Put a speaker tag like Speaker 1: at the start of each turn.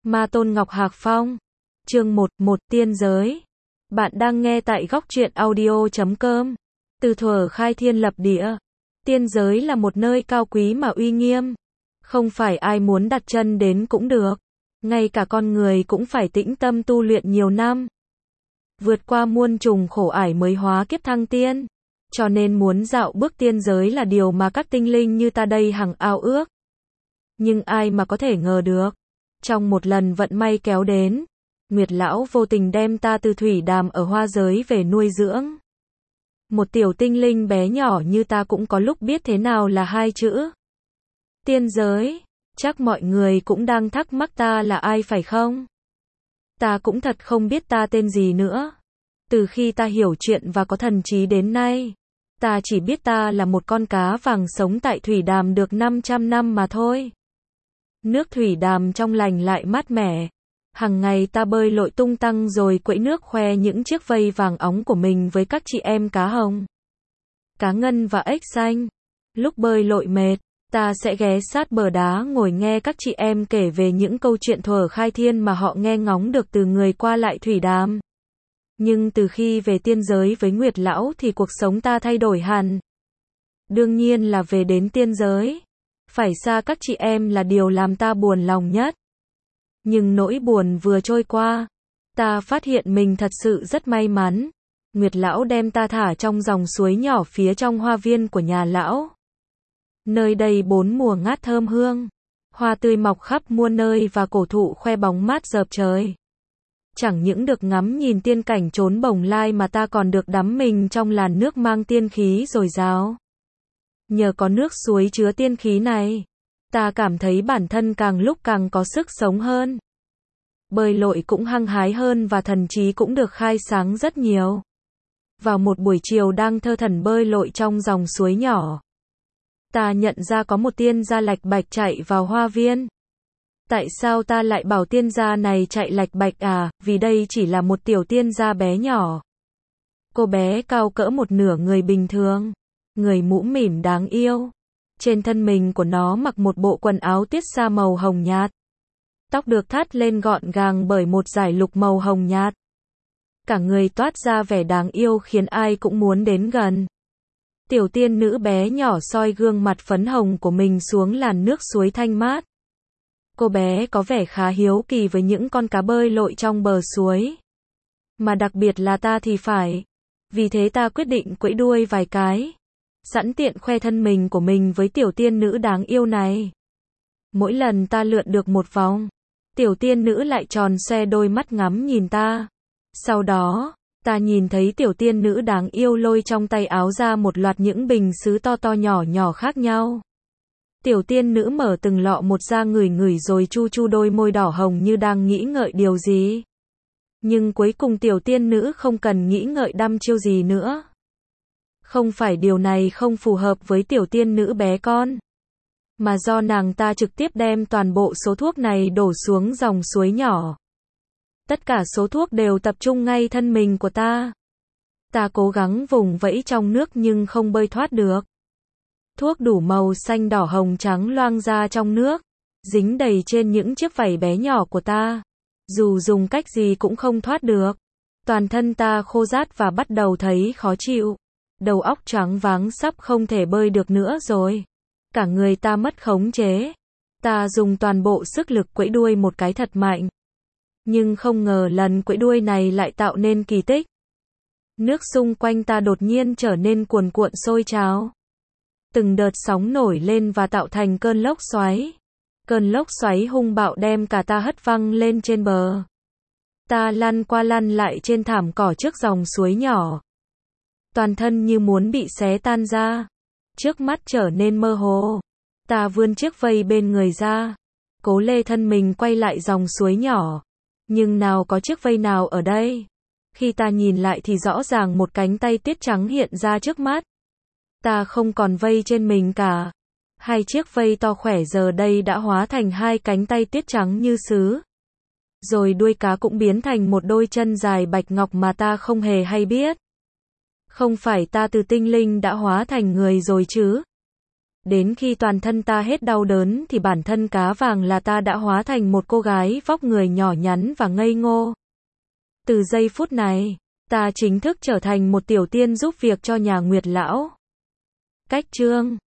Speaker 1: Ma Tôn Ngọc Hạc Phong. Chương 1, một tiên giới. Bạn đang nghe tại góc truyện audio.com. Từ thuở khai thiên lập địa, tiên giới là một nơi cao quý mà uy nghiêm. Không phải ai muốn đặt chân đến cũng được. Ngay cả con người cũng phải tĩnh tâm tu luyện nhiều năm. Vượt qua muôn trùng khổ ải mới hóa kiếp thăng tiên. Cho nên muốn dạo bước tiên giới là điều mà các tinh linh như ta đây hằng ao ước. Nhưng ai mà có thể ngờ được. Trong một lần vận may kéo đến, Nguyệt Lão vô tình đem ta từ thủy đàm ở hoa giới về nuôi dưỡng. Một tiểu tinh linh bé nhỏ như ta cũng có lúc biết thế nào là hai chữ tiên giới. Chắc mọi người cũng đang thắc mắc ta là ai phải không? Ta cũng thật không biết ta tên gì nữa. Từ khi ta hiểu chuyện và có thần trí đến nay, ta chỉ biết ta là một con cá vàng sống tại thủy đàm được 500 năm mà thôi. Nước thủy đàm trong lành lại mát mẻ. Hằng ngày ta bơi lội tung tăng rồi quẫy nước khoe những chiếc vây vàng óng của mình với các chị em cá hồng, cá ngân và ếch xanh. Lúc bơi lội mệt, ta sẽ ghé sát bờ đá ngồi nghe các chị em kể về những câu chuyện thuở khai thiên mà họ nghe ngóng được từ người qua lại thủy đàm. Nhưng từ khi về tiên giới với Nguyệt Lão thì cuộc sống ta thay đổi hẳn. Đương nhiên là về đến tiên giới, phải xa các chị em là điều làm ta buồn lòng nhất. Nhưng nỗi buồn vừa trôi qua, ta phát hiện mình thật sự rất may mắn. Nguyệt Lão đem ta thả trong dòng suối nhỏ phía trong hoa viên của nhà lão. Nơi đây bốn mùa ngát thơm hương, hoa tươi mọc khắp muôn nơi và cổ thụ khoe bóng mát rợp trời. Chẳng những được ngắm nhìn tiên cảnh trốn bồng lai mà ta còn được đắm mình trong làn nước mang tiên khí dồi dào. Nhờ có nước suối chứa tiên khí này, ta cảm thấy bản thân càng lúc càng có sức sống hơn. Bơi lội cũng hăng hái hơn và thần trí cũng được khai sáng rất nhiều. Vào một buổi chiều đang thơ thẩn bơi lội trong dòng suối nhỏ, ta nhận ra có một tiên gia lạch bạch chạy vào hoa viên. Tại sao ta lại bảo tiên gia này chạy lạch bạch à? Vì đây chỉ là một tiểu tiên gia bé nhỏ. Cô bé cao cỡ một nửa người bình thường, người mũm mỉm đáng yêu. Trên thân mình của nó mặc một bộ quần áo tuyết sa màu hồng nhạt. Tóc được thắt lên gọn gàng bởi một dải lục màu hồng nhạt. Cả người toát ra vẻ đáng yêu khiến ai cũng muốn đến gần. Tiểu tiên nữ bé nhỏ soi gương mặt phấn hồng của mình xuống làn nước suối thanh mát. Cô bé có vẻ khá hiếu kỳ với những con cá bơi lội trong bờ suối. Mà đặc biệt là ta thì phải. Vì thế ta quyết định quẫy đuôi vài cái, sẵn tiện khoe thân mình của mình với tiểu tiên nữ đáng yêu này. Mỗi lần ta lượn được một vòng, tiểu tiên nữ lại tròn xoe đôi mắt ngắm nhìn ta. Sau đó, ta nhìn thấy tiểu tiên nữ đáng yêu lôi trong tay áo ra một loạt những bình sứ to to nhỏ nhỏ khác nhau. Tiểu tiên nữ mở từng lọ một ra ngửi ngửi rồi chu chu đôi môi đỏ hồng như đang nghĩ ngợi điều gì. Nhưng cuối cùng tiểu tiên nữ không cần nghĩ ngợi đăm chiêu gì nữa. Không phải điều này không phù hợp với tiểu tiên nữ bé con, mà do nàng ta trực tiếp đem toàn bộ số thuốc này đổ xuống dòng suối nhỏ. Tất cả số thuốc đều tập trung ngay thân mình của ta. Ta cố gắng vùng vẫy trong nước nhưng không bơi thoát được. Thuốc đủ màu xanh đỏ hồng trắng loang ra trong nước, dính đầy trên những chiếc vảy bé nhỏ của ta. Dù dùng cách gì cũng không thoát được. Toàn thân ta khô rát và bắt đầu thấy khó chịu. Đầu óc choáng váng sắp không thể bơi được nữa rồi. Cả người ta mất khống chế. Ta dùng toàn bộ sức lực quẫy đuôi một cái thật mạnh. Nhưng không ngờ lần quẫy đuôi này lại tạo nên kỳ tích. Nước xung quanh ta đột nhiên trở nên cuồn cuộn sôi trào. Từng đợt sóng nổi lên và tạo thành cơn lốc xoáy. Cơn lốc xoáy hung bạo đem cả ta hất văng lên trên bờ. Ta lăn qua lăn lại trên thảm cỏ trước dòng suối nhỏ. Toàn thân như muốn bị xé tan ra. Trước mắt trở nên mơ hồ. Ta vươn chiếc vây bên người ra, cố lê thân mình quay lại dòng suối nhỏ. Nhưng nào có chiếc vây nào ở đây. Khi ta nhìn lại thì rõ ràng một cánh tay tuyết trắng hiện ra trước mắt. Ta không còn vây trên mình cả. Hai chiếc vây to khỏe giờ đây đã hóa thành hai cánh tay tuyết trắng như sứ. Rồi đuôi cá cũng biến thành một đôi chân dài bạch ngọc mà ta không hề hay biết. Không phải ta từ tinh linh đã hóa thành người rồi chứ? đến khi toàn thân ta hết đau đớn thì bản thân cá vàng là ta đã hóa thành một cô gái vóc người nhỏ nhắn và ngây ngô. Từ giây phút này, ta chính thức trở thành một tiểu tiên giúp việc cho nhà Nguyệt lão. Cách chương